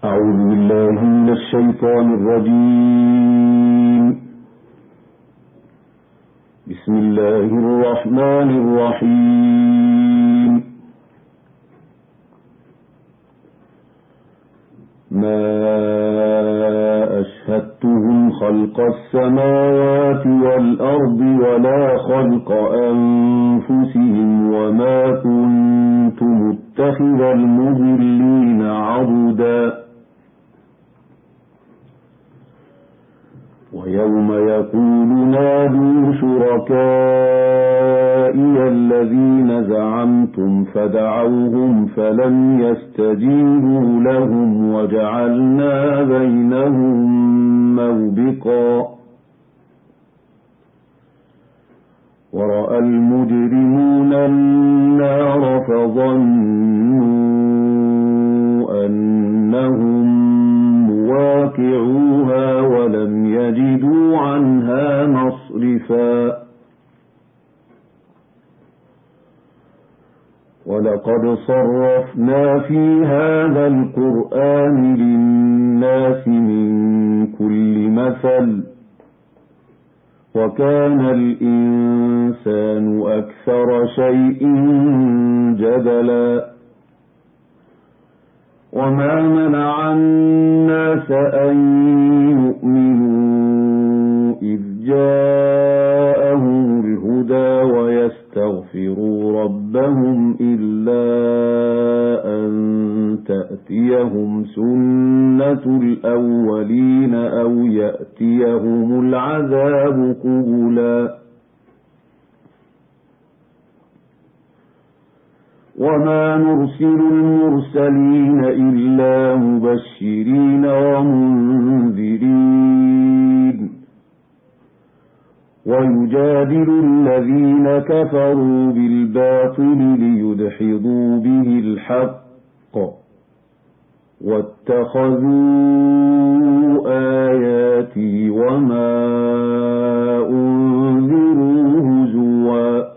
أعوذ بالله من الشيطان الرجيم. بسم الله الرحمن الرحيم. ما أشهدتهم خلق السماوات والأرض ولا خلق أنفسهم وما كنت متخذ المضلين عضدا. ويوم يقول نادوا شركائي الذين زعمتم فدعوهم فلم يستجيبوا لهم وجعلنا بينهم موبقا. ورأى المجرمون النار فظنوا أنهم مواقعوها ولم يجدوا عنها مصرفا. ولقد صرفنا في هذا القرآن للناس من كل مثل وكان الإنسان أكثر شيء جدلا. وما منع الناس أن يؤمنوا إذ جاءهم الهدى ويستغفروا ربهم إلا أن تأتيهم سنة الأولين أو يأتيهم العذاب قبلا. وما نرسل المرسلين إلا مبشرين ومنذرين ويجادل الذين كفروا بالباطل ليدحضوا به الحق واتخذوا آياتي وما أنذروا هزوا.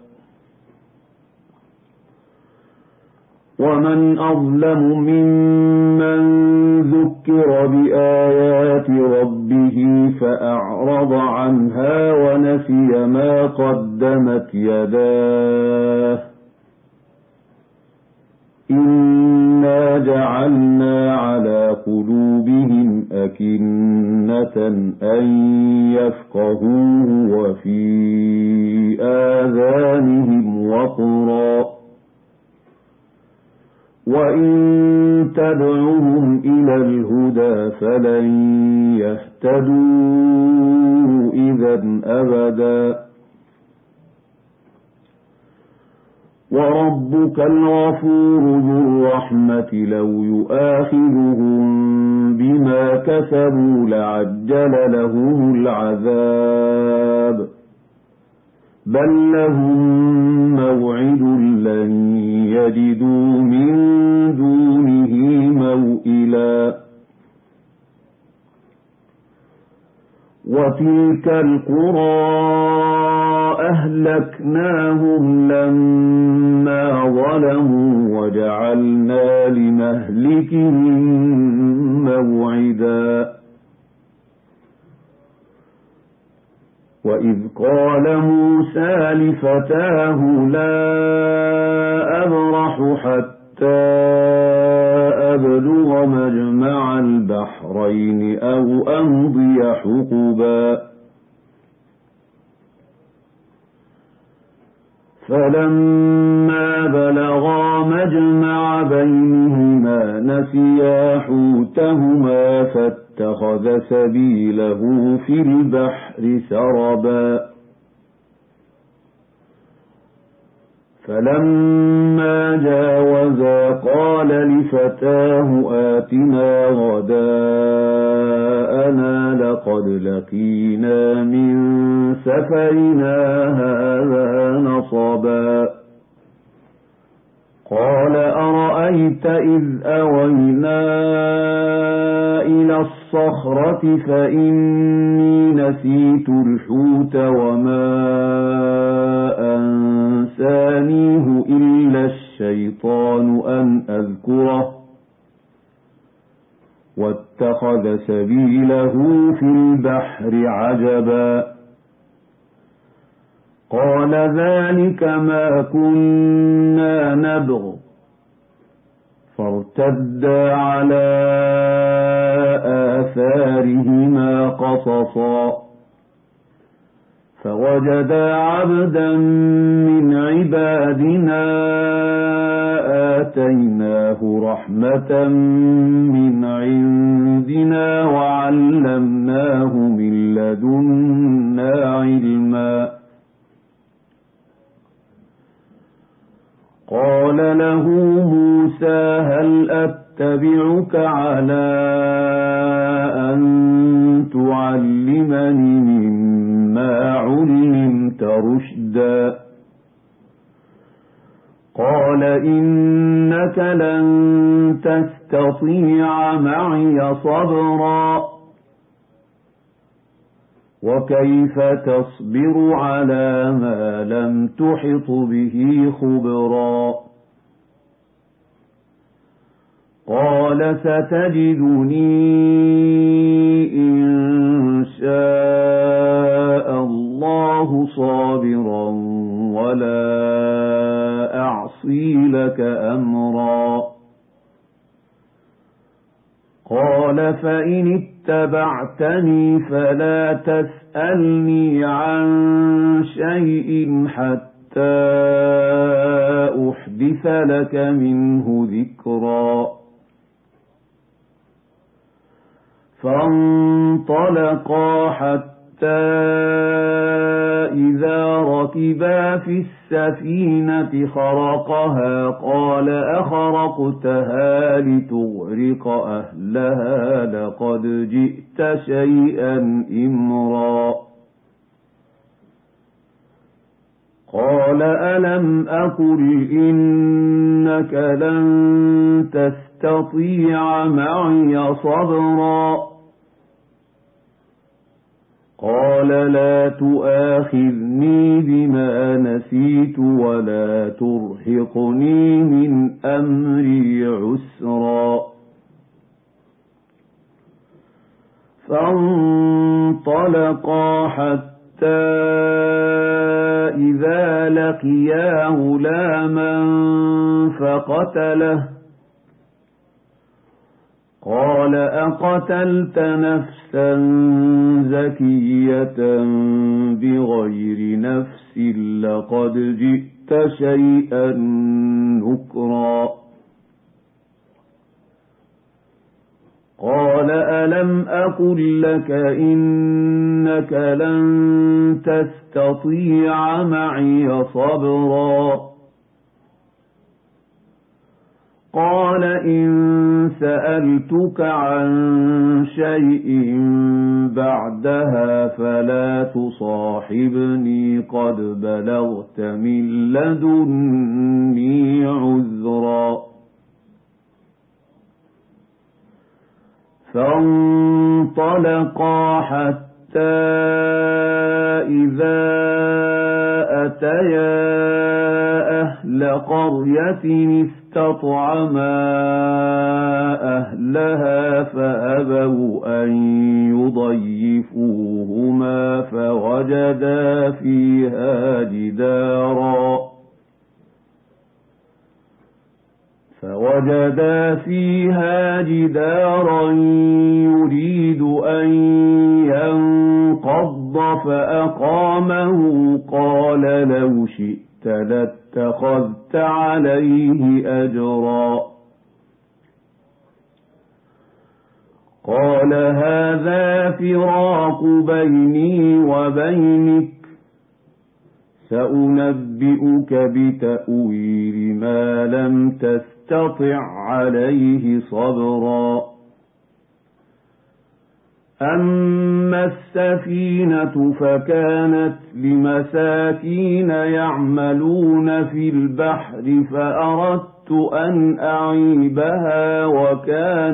ومن أظلم ممن ذكر بآيات ربه فأعرض عنها ونسي ما قدمت يداه. إنا جعلنا على قلوبهم أكنة أن يفقهوه وفي آذانهم وقرا وإن تدعوهم إلى الهدى فلن يهتدوا إذا أبدا. وربك الغفور ذو الرحمة لو يؤاخذهم بما كسبوا لعجل لهم العذاب بل لهم موعد لن يجدوا من دونه موئلا. وتلك القرى أهلكناهم لما ظلموا وجعلنا لمهلكهم موعدا. وإذ قال موسى لفتاه لا أبرح حتى أبلغ مجمع البحرين أو أمضي حقبا. فلما بلغا مجمع بينهما نسيا حوتهما فاتخذ سبيله في البحر سربا. فلما جاوزا قال لفتاه آتنا غداءنا لقد لقينا من سفرنا هذا نصبا. قال أرأيت إذ أوينا إلى الصخرة فإني نسيت الحوت وما أنسانيه إلا الشيطان أن أذكره واتخذ سبيله في البحر عجبا قال ذلك ما كنا نبغ فارتدا على آثارهما قصصا فوجدا عبدا من عبادنا آتيناه رحمة من عندنا وعلمناه من لدنا علما قال له موسى هل أتبعك على أن تعلمني مما علمت رشدا قال إنك لن تستطيع معي صبرا وكيف تصبر على ما لم تحط به خبرا قال ستجدني إن شاء الله صابرا ولا أعصي لك أمرا قال فإن اتبعتني فلا تسألني عن شيء حتى أحدث لك منه ذكرا فانطلقا حتى إذا ركبا في السفينة خرقها قال أخرقتها لتغرق أهلها لقد جئت شيئا إمرا قال ألم أقل إنك لن تستطيع معي صبرا قال لا تؤاخذني بما نسيت ولا ترهقني من أمري عسرا فانطلقا حتى إذا لقيا غلاما فقتله قال أقتلت نفسا زكية بغير نفس لقد جئت شيئا نكرا قال ألم أقل لك إنك لن تستطيع معي صبرا قال إن سألتك عن شيء بعدها فلا تصاحبني قد بلغت من لدني عذرا فانطلقا حتى إذا أتيا أهل قرية استطعما أهلها فأبوا أن يضيفوهما فوجدا فيها جدارا يريد أن ينقض فأقامه قال لو شئت لاتخذت عليه أجرا قال هذا فراق بيني وبينك سأنبئك بتأويل ما لم تستطع عليه صبرا أما السفينة فكانت لمساكين يعملون في البحر فأردت أن أعيبها وكان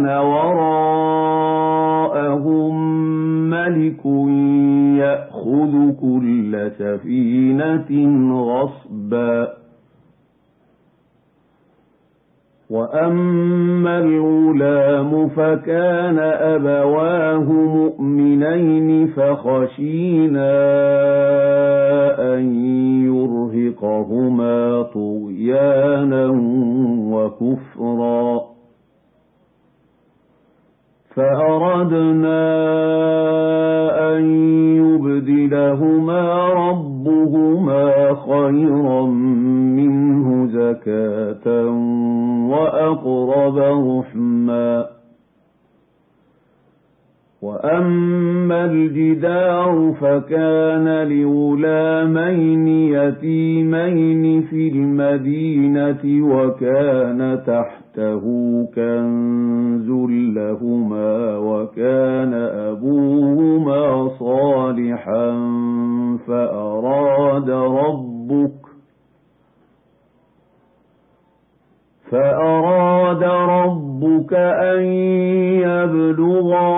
وراءهم ملك يأخذ كل سفينة غصبا وأما الغلام الغلام فكان أبواه مؤمنين فخشينا أن يرهقهما طغيانا وكفرا فأردنا أن يبدلهما ربهما خيرا منه زكاة وأقرب رحما وأما الجدار فكان لغلامين يتيمين في المدينة وكان تحته كنز لهما وكان أبوهما صالحا فأراد ربك أن يبلغا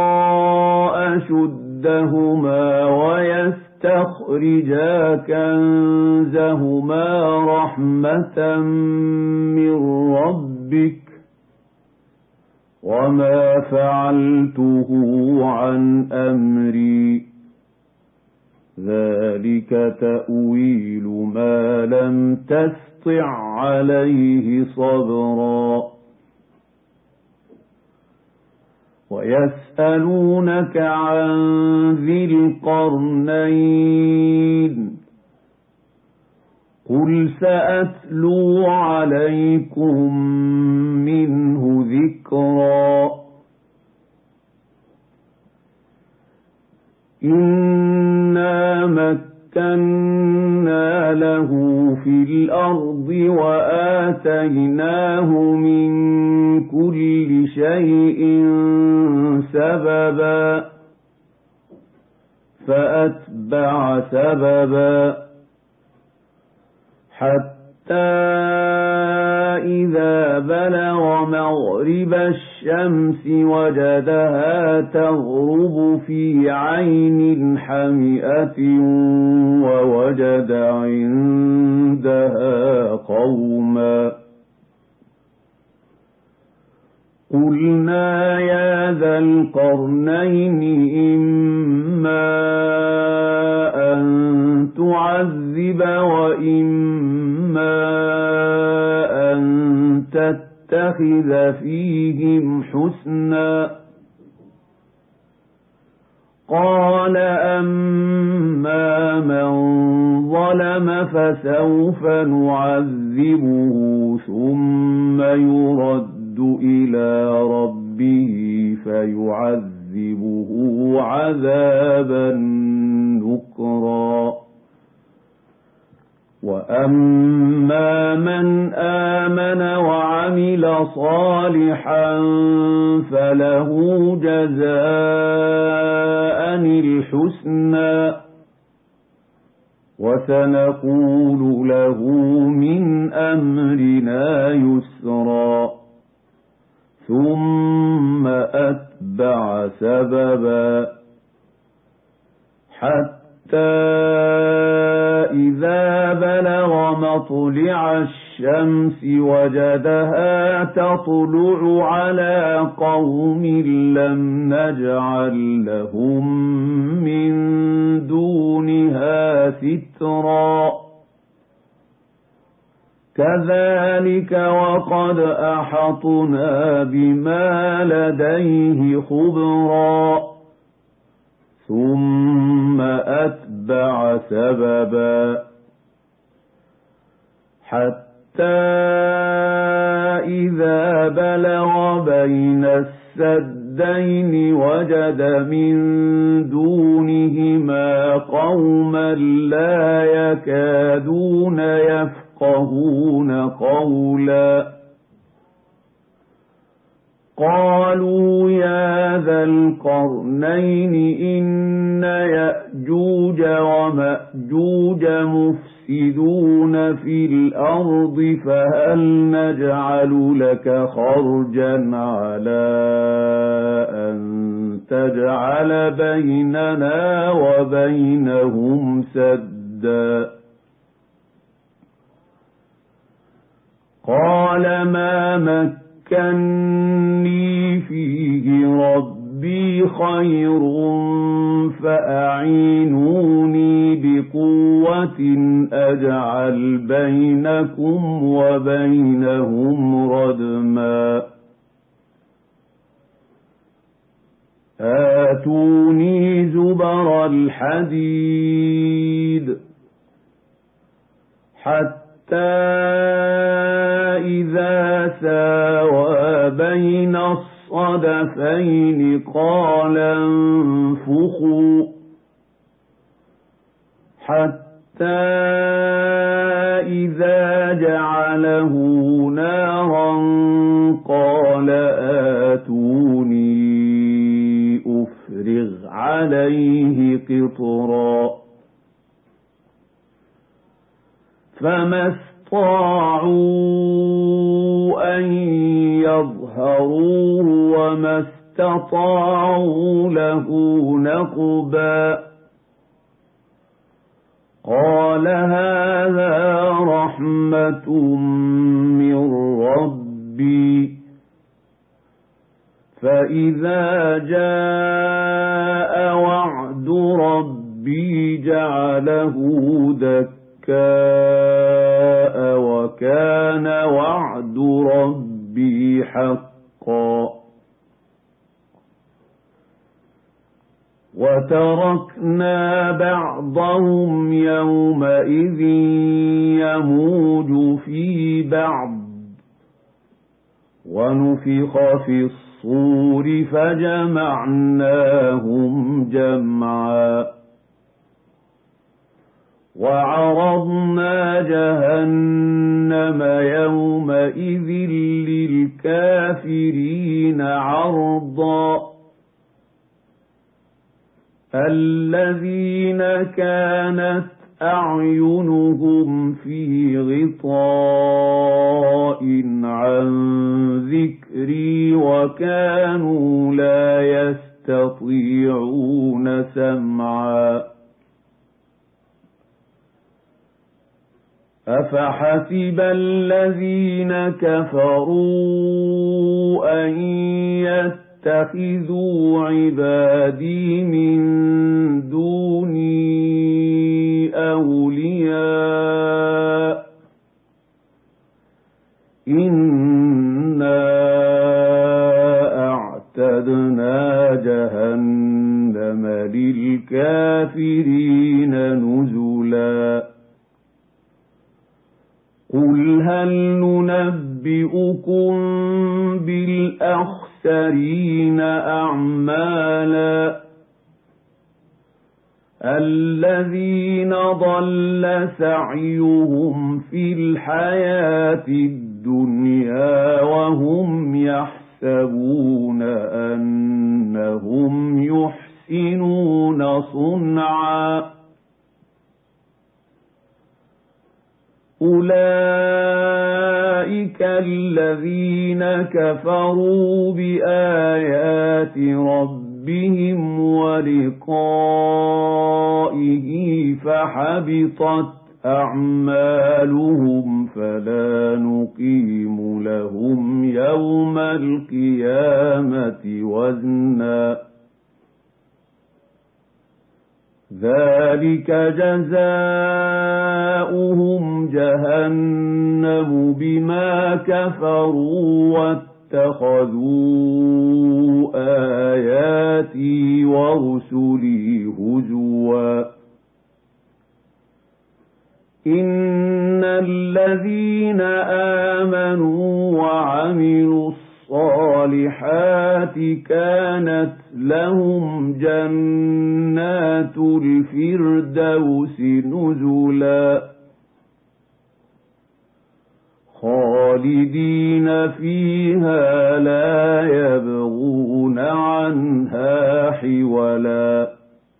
أشدهما ويستخرجا كنزهما رحمة من ربك وما فعلته عن أمري ذلك تأويل ما لم تستطع عليه صبرا ويسألونك عن ذي القرنين قل سأتلو عليكم منه ذكرا إنا مكنا له في الأرض وآتيناه من كل شيء سببا فأتبع سببا حتى إذا بلغ مغرب الشمس وجدها تغرب في عين حمئة ووجد عندها قوما قلنا يا ذا القرنين إما أن تعذب وإما أن تتخذ فيهم حسنا قال أما من ظلم فسوف نعذبه ثم يرد إلى ربه فيعذبه عذابا نكرا وأما من آمن وعمل صالحا فله جزاء الحسنى وسنقول له من أمرنا يسرا ثم أتبع سببا حتى إذا بلغ مطلع الشمس وجدها تطلع على قوم لم نجعل لهم من دونها سترا كذلك وقد أحطنا بما لديه خبرا ثم أتبع سببا حتى إذا بلغ بين السدين وجد من دونهما قوما لا يكادون يفقهون قولا قالوا يا ذا القرنين إن يأجوج ومأجوج مفسدون في الأرض فهل نجعل لك خرجا على أن تجعل بيننا وبينهم سدا قال ما مكني لي خير فأعينوني بقوة أجعل بينكم وبينهم ردما آتوني زبر الحديد حتى إذا ساوى بين الصدفين قال انفخوا حتى إذا جعله نارا قال آتوني أفرغ عليه قطرا فما استطاعوا أن يظهروه وما استطاعوا له نقبا قال هذا رحمة من ربي فإذا جاء وعد ربي جعله دكاء وكان وعد ربي حقا وتركنا بعضهم يومئذ يموج في بعض ونفخ في الصور فجمعناهم جمعا وعرضنا جهنم يومئذ للكافرين عرضا الذين كانت أعينهم في غطاء عن ذكري وكانوا لا يستطيعون سمعا أفحسب الذين كفروا أن يتخذوا عبادي من دوني أولياء إنا أعتدنا جهنم للكافرين نزلا قل هل ننبئكم بالأخسرين أعمالا الذين ضل سعيهم في الحياة الدنيا وهم يحسبون أنهم يحسنون صنعا أولئك الذين كفروا بآيات ربهم ولقائه فحبطت أعمالهم فلا نقيم لهم يوم القيامة وزنا ذلك جزاؤهم جهنم بما كفروا واتخذوا آياتي ورسلي هزوا إن الذين آمنوا وعملوا الصالحات كانت لهم جنات الفردوس نزلا خالدين فيها لا يبغون عنها حولا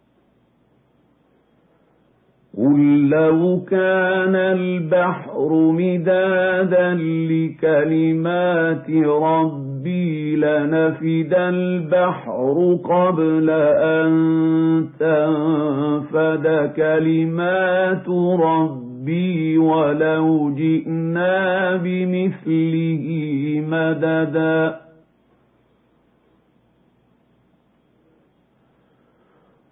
قل لو كان البحر مدادا لكلمات ربي لنفد البحر قبل أن تنفد كلمات ربي ولو جئنا بمثله مددا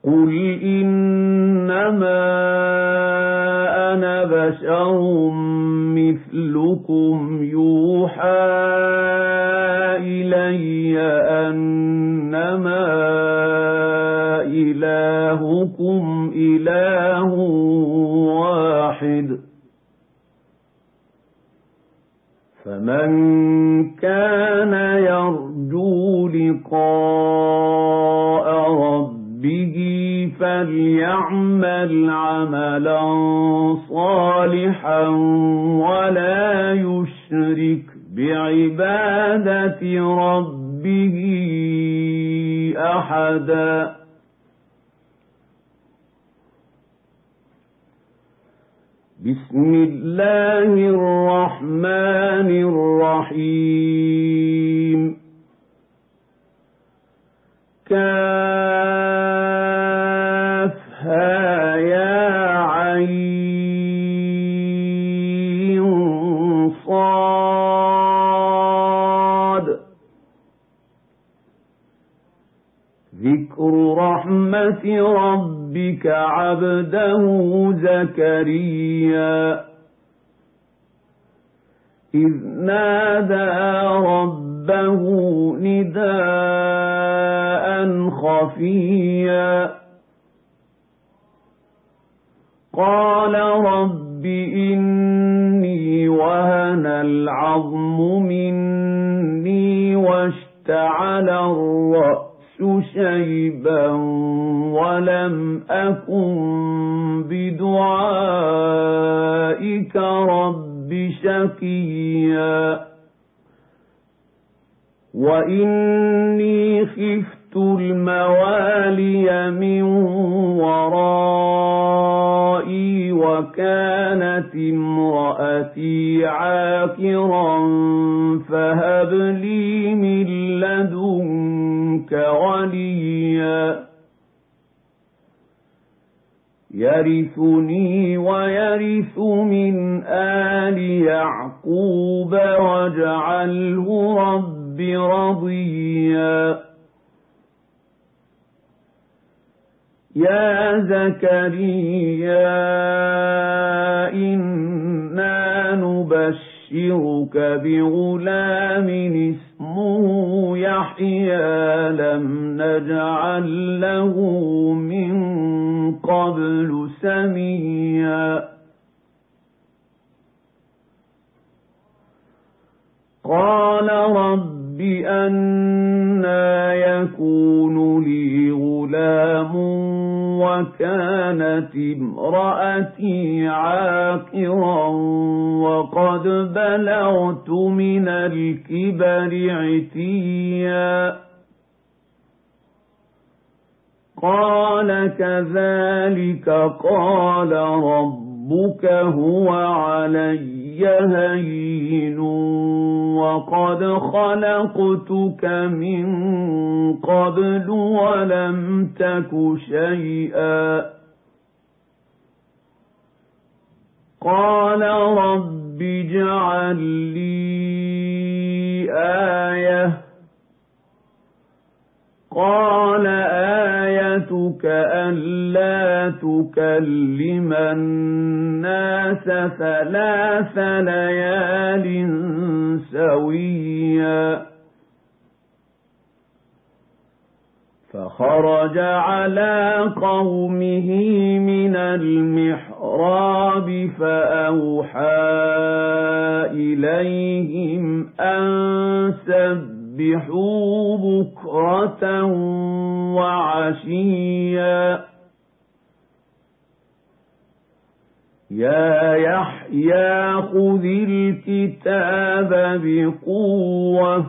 قل إنما أنا بشر مثلكم يوحى إلي أنما إلهكم إله واحد فمن كان يرجو لقاء ربه فليعمل عملا صالحا ولا يشرك بعبادة ربه أحدا. بسم الله الرحمن الرحيم. كافها يا عين صاد. ذكر رحمة ربك عبده زكريا إذ نادى ربه نداء خفيا قال رب إني وهن العظم مني واشتعل الرأس شيبا ولم أكن بدعائك رب شقيا وإني خفت الموالي من ورائي وكانت امرأتي عاقرا فهب لي من لدنك وليا يرثني ويرث من آل يعقوب واجعله رب رضيا. يا زكريا إنا نبشرك بغلام اسمه يحيى لم نجعل له من قبل سميا قال رب أنى يكون لي غلام وكانت امرأتي عاقرا وقد بلغت من الكبر عتيا قال كذلك قال ربك هو علي هين وقد خلقتك من قبل ولم تك شيئا قال رب اجعل لي آية قال آيتك ألا تكلم الناس 3 ليال سويا فخرج على قومه من المحراب فأوحى إليهم أن سبحوا بكرة وعشيا يا يحيى خذ الكتاب بقوة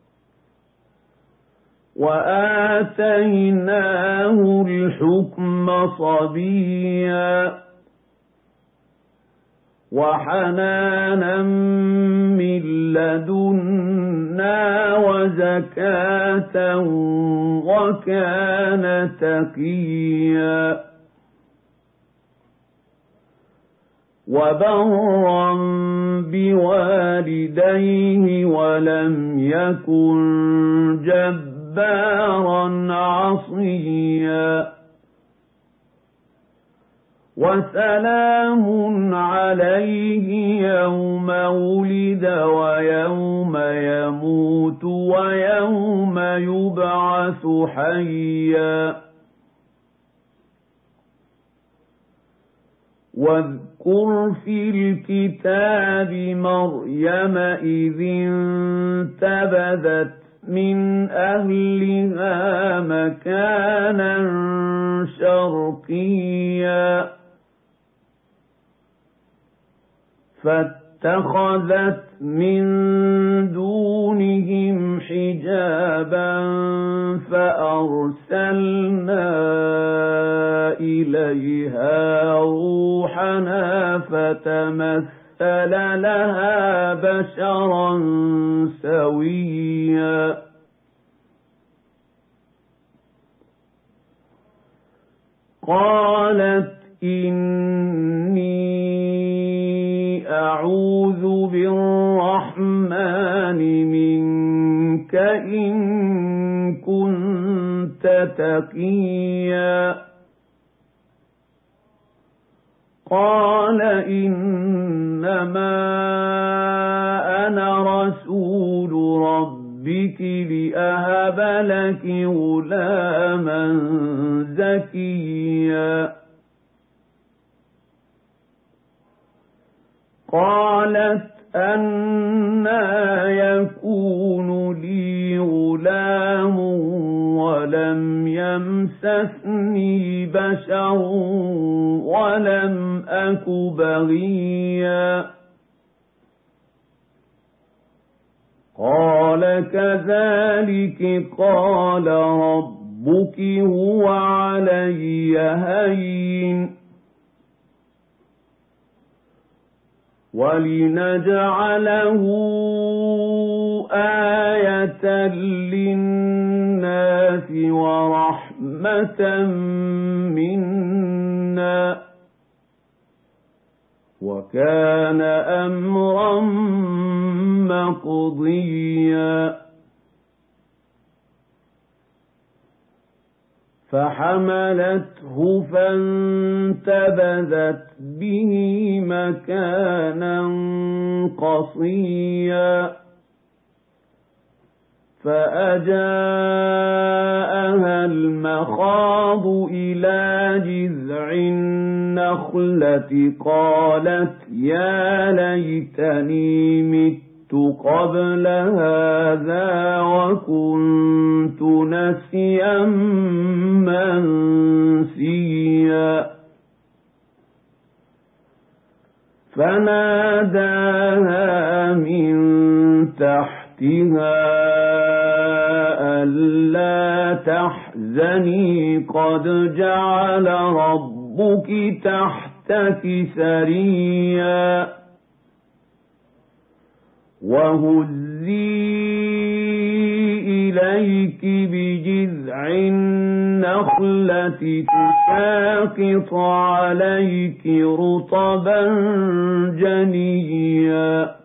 وآتيناه الحكم صبيا وحنانا من لدنا وزكاة وكان تقيا وبرا بوالديه ولم يكن جبارا عصيا وسلام عليه يوم ولد ويوم يموت ويوم يبعث حيا واذكر في الكتاب مريم إذ انتبذت من أهلها مكانا شرقيا فاتخذت من دونهم حجابا فأرسلنا إليها روحنا فتمثل لها بشرا سويا قالت إني أعوذ بالرحمن منك إن كنت تقيا قال إنما أنا رسول ربك لأهب لك غلاما زكيا قالت أنى يكون لي غلام ولم يمسسني بشر ولم أك بغيا قال كذلك قال ربك هو علي هين ولنجعله آية للناس ورحمة منا وكان أمرا مقضيا فحملته فانتبذت به مكانا قصيا فأجاءها المخاض إلى جذع النخلة قالت يا ليتني مت قبل هذا وكنت نسيا منسيا فناداها من تحتها ألا تحزني قد جعل ربك تحتك سريا وهزي إليك بجذع النخلة تساقط عليك رطبا جنيا